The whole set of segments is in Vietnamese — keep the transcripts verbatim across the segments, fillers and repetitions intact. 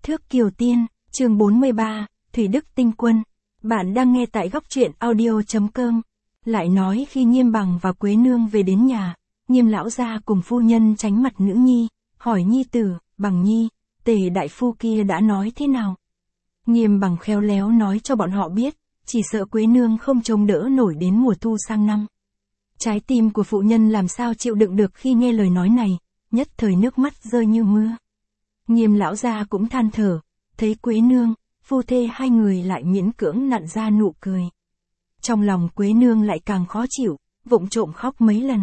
Thước Kiều Tiên, chương bốn mươi ba, Thủy Đức Tinh Quân. Bạn đang nghe tại góc truyện audio chấm com. Lại nói khi Nghiêm Bằng và Quế Nương về đến nhà, Nghiêm lão gia cùng phu nhân tránh mặt nữ nhi, hỏi nhi tử, Bằng nhi, Tề đại phu kia đã nói thế nào? Nghiêm Bằng khéo léo nói cho bọn họ biết, chỉ sợ Quế Nương không chống đỡ nổi đến mùa thu sang năm. Trái tim của phụ nhân làm sao chịu đựng được khi nghe lời nói này, nhất thời nước mắt rơi như mưa. Nghiêm lão gia cũng than thở, thấy Quế Nương, phu thê hai người lại miễn cưỡng nặn ra nụ cười. Trong lòng Quế Nương lại càng khó chịu, vụng trộm khóc mấy lần.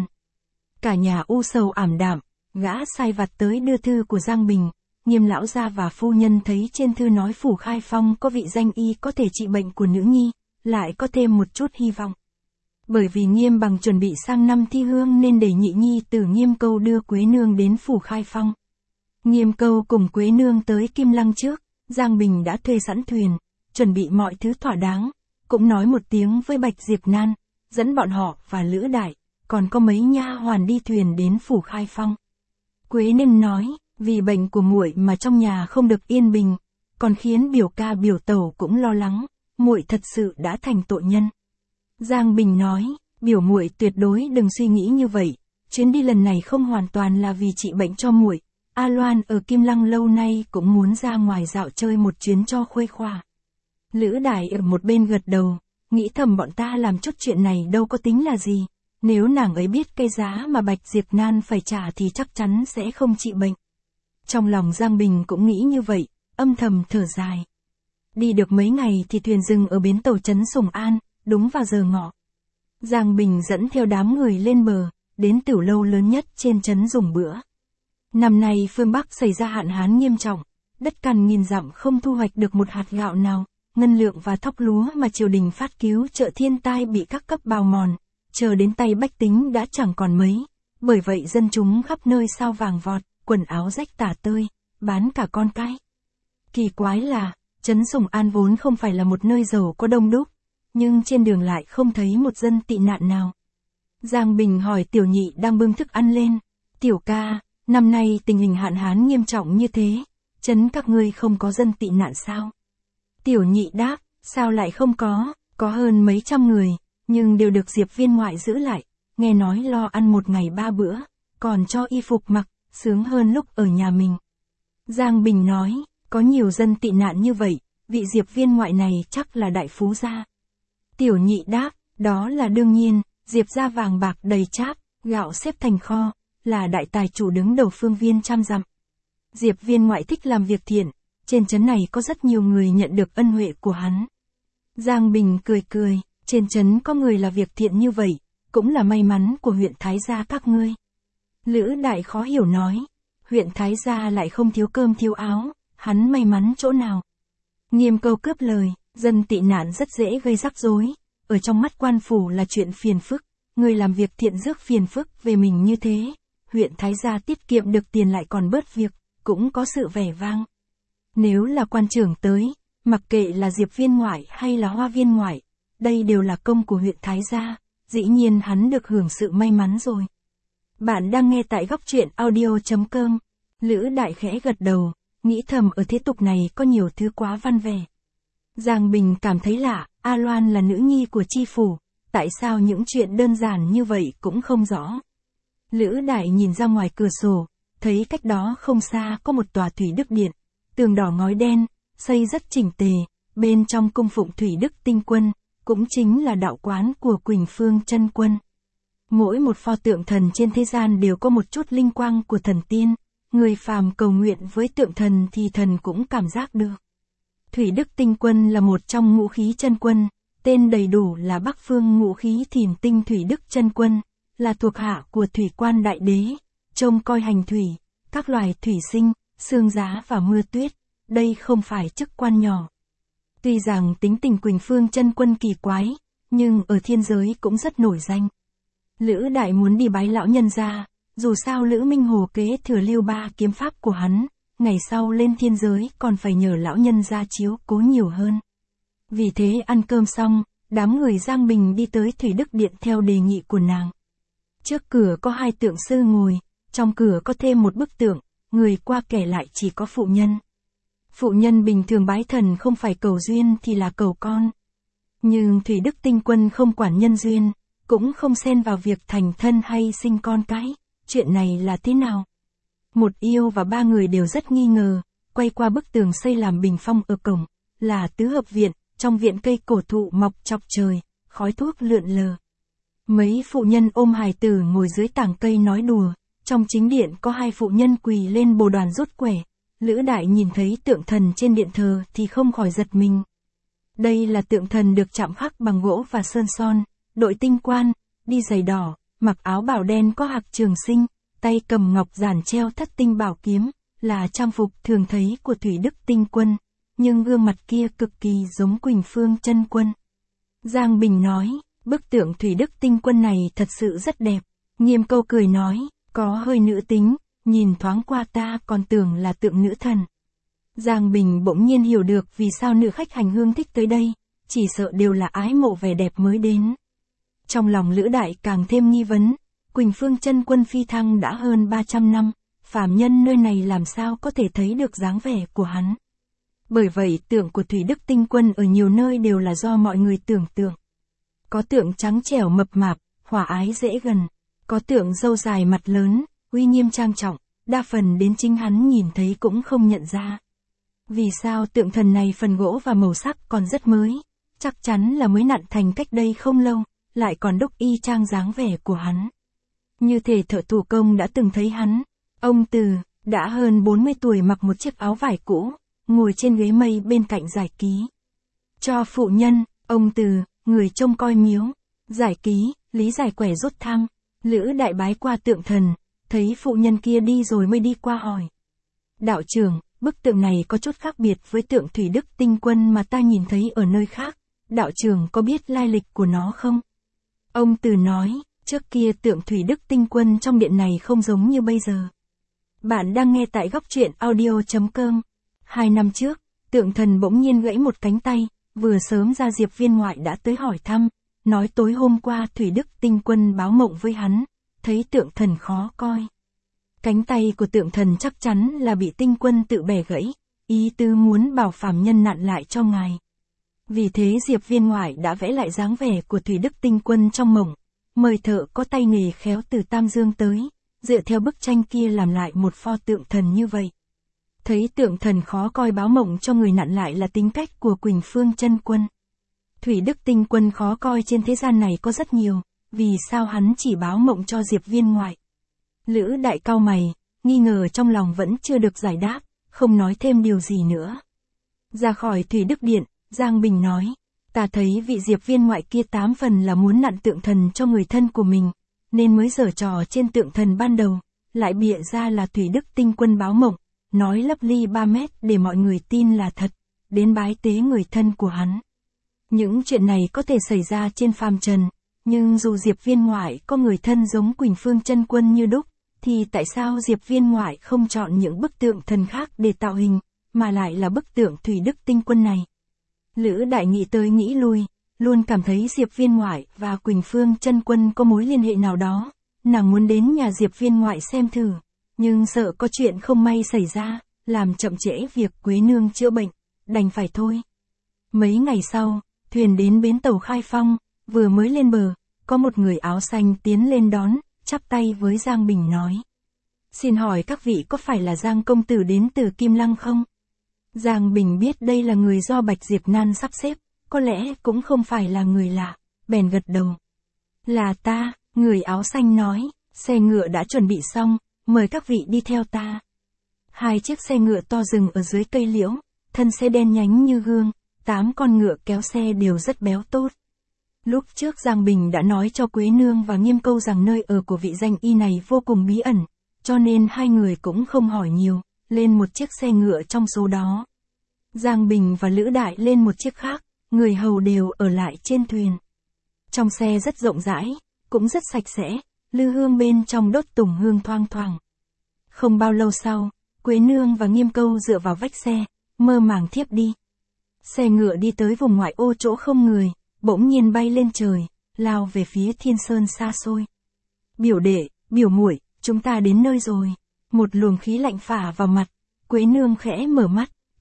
Cả nhà u sầu ảm đạm, gã sai vặt tới đưa thư của Giang Bình. Nghiêm lão gia và phu nhân thấy trên thư nói Phủ Khai Phong có vị danh y có thể trị bệnh của nữ nhi, lại có thêm một chút hy vọng. Bởi vì Nghiêm Bằng chuẩn bị sang năm thi hương nên để nhị nhi tử Nghiêm Câu đưa Quế Nương đến Phủ Khai Phong. Nghiêm Câu cùng Quế Nương tới Kim Lăng trước, Giang Bình đã thuê sẵn thuyền, chuẩn bị mọi thứ thỏa đáng, cũng nói một tiếng với Bạch Diệp Nan, dẫn bọn họ và Lữ Đại, còn có mấy nha hoàn đi thuyền đến Phủ Khai Phong. Quế Nương nói, vì bệnh của muội mà trong nhà không được yên bình, còn khiến biểu ca biểu tẩu cũng lo lắng, muội thật sự đã thành tội nhân. Giang Bình nói, biểu muội tuyệt đối đừng suy nghĩ như vậy, chuyến đi lần này không hoàn toàn là vì trị bệnh cho muội. A Loan ở Kim Lăng lâu nay cũng muốn ra ngoài dạo chơi một chuyến cho khuây khỏa. Lữ Đại ở một bên gật đầu, nghĩ thầm bọn ta làm chút chuyện này đâu có tính là gì, nếu nàng ấy biết cái giá mà Bạch Diệp Nan phải trả thì chắc chắn sẽ không trị bệnh. Trong lòng Giang Bình cũng nghĩ như vậy, âm thầm thở dài. Đi được mấy ngày thì thuyền dừng ở bến tàu trấn Sùng An, đúng vào giờ ngọ. Giang Bình dẫn theo đám người lên bờ, đến tiểu lâu lớn nhất trên trấn dùng bữa. Năm nay phương Bắc xảy ra hạn hán nghiêm trọng, đất cằn nghìn dặm không thu hoạch được một hạt gạo nào, ngân lượng và thóc lúa mà triều đình phát cứu trợ thiên tai bị các cấp bào mòn, chờ đến tay bách tính đã chẳng còn mấy, bởi vậy dân chúng khắp nơi sao vàng vọt, quần áo rách tả tơi, bán cả con cái. Kỳ quái là, trấn Sùng An vốn không phải là một nơi giàu có đông đúc, nhưng trên đường lại không thấy một dân tị nạn nào. Giang Bình hỏi Tiểu Nhị đang bưng thức ăn lên, Tiểu ca, năm nay tình hình hạn hán nghiêm trọng như thế, trấn các ngươi không có dân tị nạn sao? Tiểu Nhị đáp, sao lại không có, có hơn mấy trăm người, nhưng đều được Diệp Viên ngoại giữ lại, nghe nói lo ăn một ngày ba bữa, còn cho y phục mặc, sướng hơn lúc ở nhà mình. Giang Bình nói, có nhiều dân tị nạn như vậy, vị Diệp Viên ngoại này chắc là đại phú gia. Tiểu Nhị đáp, đó là đương nhiên, Diệp gia vàng bạc đầy cháp, gạo xếp thành kho, là đại tài chủ đứng đầu phương viên trăm dặm. Diệp Viên ngoại thích làm việc thiện, trên trấn này có rất nhiều người nhận được ân huệ của hắn. Giang Bình cười cười, trên trấn có người là việc thiện như vậy, cũng là may mắn của huyện Thái gia các ngươi. Lữ Đại khó hiểu nói, huyện Thái gia lại không thiếu cơm thiếu áo, hắn may mắn chỗ nào? Nghiêm Câu cướp lời, dân tị nạn rất dễ gây rắc rối, ở trong mắt quan phủ là chuyện phiền phức, người làm việc thiện rước phiền phức về mình như thế, huyện Thái gia tiết kiệm được tiền lại còn bớt việc, cũng có sự vẻ vang. Nếu là quan trưởng tới, mặc kệ là Diệp Viên ngoại hay là Hoa Viên ngoại, đây đều là công của huyện Thái gia, dĩ nhiên hắn được hưởng sự may mắn rồi. Bạn đang nghe tại góc truyện audio chấm com. Lữ Đại khẽ gật đầu, nghĩ thầm ở thế tục này có nhiều thứ quá văn vẻ. Giang Bình cảm thấy lạ, A Loan là nữ nhi của chi phủ, tại sao những chuyện đơn giản như vậy cũng không rõ. Lữ Đại nhìn ra ngoài cửa sổ, thấy cách đó không xa có một tòa Thủy Đức Điện, tường đỏ ngói đen, xây rất chỉnh tề, bên trong cung phụng Thủy Đức Tinh Quân, cũng chính là đạo quán của Quỳnh Phương Chân Quân. Mỗi một pho tượng thần trên thế gian đều có một chút linh quang của thần tiên, người phàm cầu nguyện với tượng thần thì thần cũng cảm giác được. Thủy Đức Tinh Quân là một trong ngũ khí chân quân, tên đầy đủ là Bắc Phương Ngũ Khí Thìn Tinh Thủy Đức Chân Quân, là thuộc hạ của Thủy Quan Đại Đế, trông coi hành thủy, các loài thủy sinh, sương giá và mưa tuyết, đây không phải chức quan nhỏ. Tuy rằng tính tình Quỳnh Phương Chân Quân kỳ quái, nhưng ở thiên giới cũng rất nổi danh. Lữ Đại muốn đi bái lão nhân ra, dù sao Lữ Minh Hồ kế thừa lưu ba kiếm pháp của hắn, ngày sau lên thiên giới còn phải nhờ lão nhân ra chiếu cố nhiều hơn. Vì thế ăn cơm xong, đám người Giang Bình đi tới Thủy Đức Điện theo đề nghị của nàng. Trước cửa có hai tượng sư ngồi, trong cửa có thêm một bức tượng, người qua kẻ lại chỉ có phụ nhân. Phụ nhân bình thường bái thần không phải cầu duyên thì là cầu con. Nhưng Thủy Đức Tinh Quân không quản nhân duyên, cũng không xen vào việc thành thân hay sinh con cái. Chuyện này là thế nào? Một yêu và ba người đều rất nghi ngờ, quay qua bức tường xây làm bình phong ở cổng, là tứ hợp viện, trong viện cây cổ thụ mọc chọc trời, khói thuốc lượn lờ. Mấy phụ nhân ôm hài tử ngồi dưới tảng cây nói đùa, trong chính điện có hai phụ nhân quỳ lên bồ đoàn rút quẻ. Lữ Đại nhìn thấy tượng thần trên điện thờ thì không khỏi giật mình. Đây là tượng thần được chạm khắc bằng gỗ và sơn son, đội tinh quan, đi giày đỏ, mặc áo bào đen có hạc trường sinh, tay cầm ngọc giản treo thất tinh bảo kiếm, là trang phục thường thấy của Thủy Đức Tinh Quân, nhưng gương mặt kia cực kỳ giống Quỳnh Phương Chân Quân. Giang Bình nói, bức tượng Thủy Đức Tinh Quân này thật sự rất đẹp. Nghiêm Câu cười nói, có hơi nữ tính, nhìn thoáng qua ta còn tưởng là tượng nữ thần. Giang Bình bỗng nhiên hiểu được vì sao nữ khách hành hương thích tới đây, chỉ sợ đều là ái mộ vẻ đẹp mới đến. Trong lòng Lữ Đại càng thêm nghi vấn, Quỳnh Phương Chân Quân phi thăng đã hơn ba trăm năm, phàm nhân nơi này làm sao có thể thấy được dáng vẻ của hắn. Bởi vậy tượng của Thủy Đức Tinh Quân ở nhiều nơi đều là do mọi người tưởng tượng. Có tượng trắng trẻo mập mạp, hòa ái dễ gần, có tượng râu dài mặt lớn, uy nghiêm trang trọng, đa phần đến chính hắn nhìn thấy cũng không nhận ra. Vì sao tượng thần này phần gỗ và màu sắc còn rất mới, chắc chắn là mới nặn thành cách đây không lâu, lại còn đúc y chang dáng vẻ của hắn. Như thể thợ thủ công đã từng thấy hắn. Ông Từ, đã hơn bốn mươi tuổi mặc một chiếc áo vải cũ, ngồi trên ghế mây bên cạnh giải ký. Cho phụ nhân, ông Từ, người trông coi miếu, giải ký, lý giải quẻ rút thăm. Lữ Đại bái qua tượng thần, thấy phụ nhân kia đi rồi mới đi qua hỏi. Đạo trưởng, bức tượng này có chút khác biệt với tượng Thủy Đức Tinh Quân mà ta nhìn thấy ở nơi khác, đạo trưởng có biết lai lịch của nó không? Ông Từ nói, trước kia tượng Thủy Đức Tinh Quân trong điện này không giống như bây giờ. Bạn đang nghe tại góc truyện audio chấm com. Hai năm trước, tượng thần bỗng nhiên gãy một cánh tay, vừa sớm ra Diệp Viên ngoại đã tới hỏi thăm, nói tối hôm qua Thủy Đức Tinh Quân báo mộng với hắn, thấy tượng thần khó coi. Cánh tay của tượng thần chắc chắn là bị Tinh Quân tự bẻ gãy, ý tứ muốn bảo phàm nhân nặn lại cho ngài. Vì thế Diệp Viên ngoại đã vẽ lại dáng vẻ của Thủy Đức Tinh Quân trong mộng, mời thợ có tay nghề khéo từ Tam Dương tới, dựa theo bức tranh kia làm lại một pho tượng thần như vậy. Thấy tượng thần khó coi báo mộng cho người nặn lại là tính cách của Quỳnh Phương Chân Quân. Thủy Đức Tinh Quân khó coi trên thế gian này có rất nhiều, vì sao hắn chỉ báo mộng cho Diệp Viên ngoại? Lữ Đại cau mày, nghi ngờ trong lòng vẫn chưa được giải đáp, không nói thêm điều gì nữa. Ra khỏi Thủy Đức Điện, Giang Bình nói, ta thấy vị Diệp Viên ngoại kia tám phần là muốn nặn tượng thần cho người thân của mình, nên mới giở trò trên tượng thần ban đầu, lại bịa ra là Thủy Đức Tinh Quân báo mộng, nói lấp ly ba mét để mọi người tin là thật, đến bái tế người thân của hắn. Những chuyện này có thể xảy ra trên phàm trần, nhưng dù Diệp Viên ngoại có người thân giống Quỳnh Phương Chân Quân như đúc, thì tại sao Diệp Viên ngoại không chọn những bức tượng thần khác để tạo hình, mà lại là bức tượng Thủy Đức Tinh Quân này? Lữ Đại nghĩ tới nghĩ lui, luôn cảm thấy Diệp Viên ngoại và Quỳnh Phương Chân Quân có mối liên hệ nào đó, nàng muốn đến nhà Diệp Viên ngoại xem thử, nhưng sợ có chuyện không may xảy ra, làm chậm trễ việc Quế Nương chữa bệnh, đành phải thôi. Mấy ngày sau, thuyền đến bến tàu Khai Phong, vừa mới lên bờ, có một người áo xanh tiến lên đón, chắp tay với Giang Bình nói. Xin hỏi các vị có phải là Giang công tử đến từ Kim Lăng không? Giang Bình biết đây là người do Bạch Diệp Nan sắp xếp, có lẽ cũng không phải là người lạ, bèn gật đầu. Là ta, người áo xanh nói, xe ngựa đã chuẩn bị xong, mời các vị đi theo ta. Hai chiếc xe ngựa to dừng ở dưới cây liễu, thân xe đen nhánh như gương, tám con ngựa kéo xe đều rất béo tốt. Lúc trước Giang Bình đã nói cho Quế Nương và Nghiêm Câu rằng nơi ở của vị danh y này vô cùng bí ẩn, cho nên hai người cũng không hỏi nhiều, lên một chiếc xe ngựa trong số đó. Giang Bình và Lữ Đại lên một chiếc khác, người hầu đều ở lại trên thuyền. Trong xe rất rộng rãi, cũng rất sạch sẽ, lư hương bên trong đốt tùng hương thoang thoảng. Không bao lâu sau, Quế Nương và Nghiêm Câu dựa vào vách xe, mơ màng thiếp đi. Xe ngựa đi tới vùng ngoại ô chỗ không người, bỗng nhiên bay lên trời, lao về phía thiên sơn xa xôi. Biểu đệ, biểu muội, chúng ta đến nơi rồi. Một luồng khí lạnh phả vào mặt, Quế Nương khẽ mở mắt,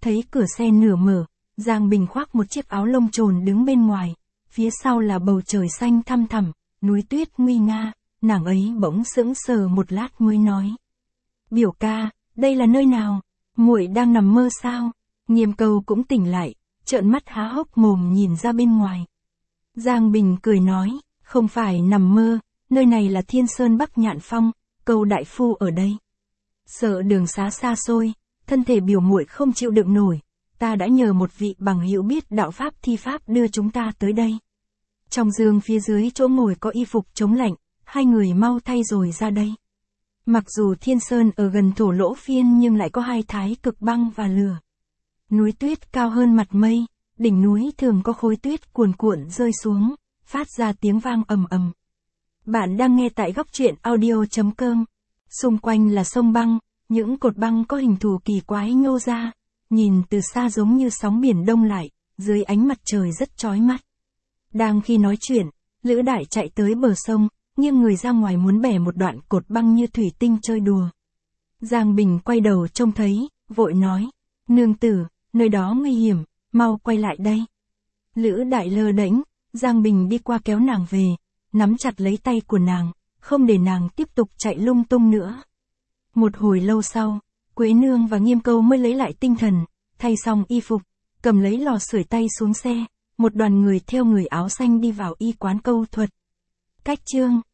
thấy cửa xe nửa mở, Giang Bình khoác một chiếc áo lông trồn đứng bên ngoài, phía sau là bầu trời xanh thăm thẳm, núi tuyết nguy nga, nàng ấy bỗng sững sờ một lát mới nói. Biểu ca, đây là nơi nào? Muội đang nằm mơ sao? Nghiêm Câu cũng tỉnh lại, trợn mắt há hốc mồm nhìn ra bên ngoài. Giang Bình cười nói, không phải nằm mơ, nơi này là Thiên Sơn Bắc Nhạn Phong, Câu đại phu ở đây. Sợ đường xá xa xôi, thân thể biểu muội không chịu đựng nổi, ta đã nhờ một vị bằng hữu biết đạo pháp thi pháp đưa chúng ta tới đây. Trong giường phía dưới chỗ ngồi có y phục chống lạnh, hai người mau thay rồi ra đây. Mặc dù Thiên Sơn ở gần Thổ Lỗ Phiên nhưng lại có hai thái cực băng và lửa. Núi tuyết cao hơn mặt mây, đỉnh núi thường có khối tuyết cuồn cuộn rơi xuống, phát ra tiếng vang ầm ầm. Bạn đang nghe tại góc truyện audio chấm com. Xung quanh là sông băng, những cột băng có hình thù kỳ quái nhô ra, nhìn từ xa giống như sóng biển đông lại, dưới ánh mặt trời rất chói mắt. Đang khi nói chuyện, Lữ Đại chạy tới bờ sông, nghiêng người ra ngoài muốn bẻ một đoạn cột băng như thủy tinh chơi đùa. Giang Bình quay đầu trông thấy, vội nói, nương tử, nơi đó nguy hiểm, mau quay lại đây. Lữ Đại lơ đễnh, Giang Bình đi qua kéo nàng về, nắm chặt lấy tay của nàng, không để nàng tiếp tục chạy lung tung nữa. Một hồi lâu sau, Quế Nương và Nghiêm Câu mới lấy lại tinh thần, thay xong y phục, cầm lấy lò sưởi tay xuống xe, một đoàn người theo người áo xanh đi vào y quán Câu Thuật. Cách chương